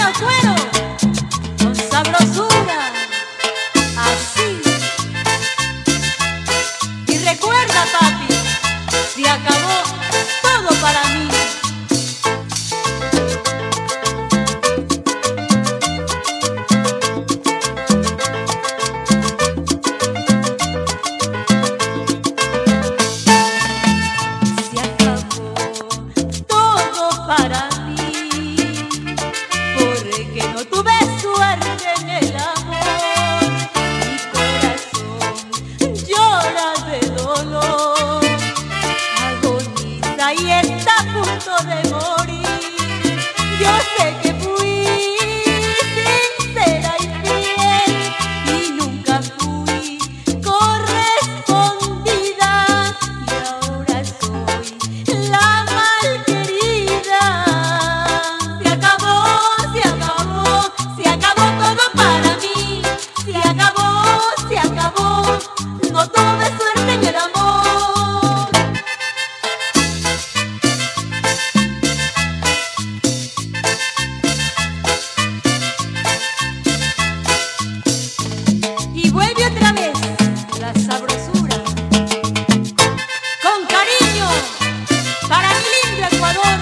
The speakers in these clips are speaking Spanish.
Cuero, cuero, con sabrosura, así. Y recuerda, papi, se acabó todo para mí. Se acabó todo para mí, porque no tuve suerte en el amor. Mi corazón llora de dolor, agoniza y está a punto de morir. Yo sé que fui sincera y fiel y nunca fui correspondida, y ahora soy la malquerida. Se acabó, se acabó, se acabó todo para mí. Se acabó, se acabó, no tuve suerte en el amor. Y vuelve otra vez la sabrosura, con cariño para mi lindo Ecuador.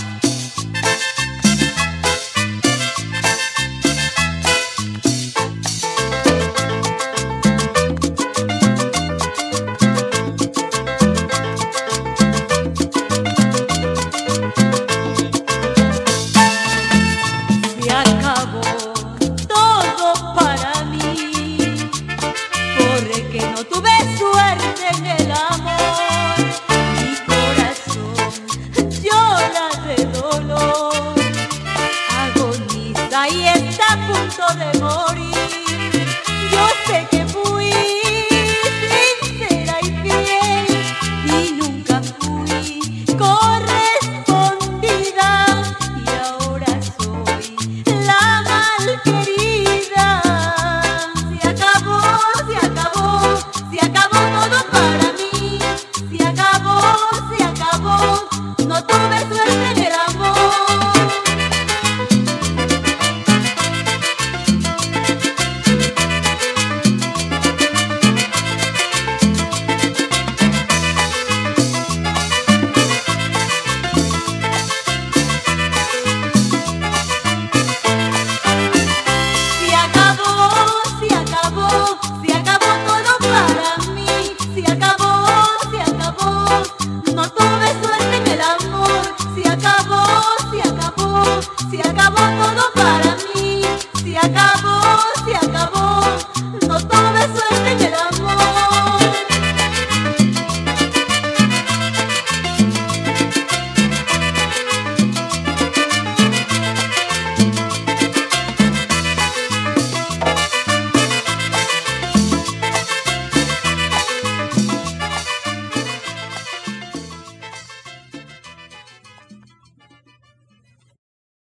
Se acabó todo para mí, porque no tuve suerte en el amor. Mi corazón llora de dolor, agoniza y está a punto de morir.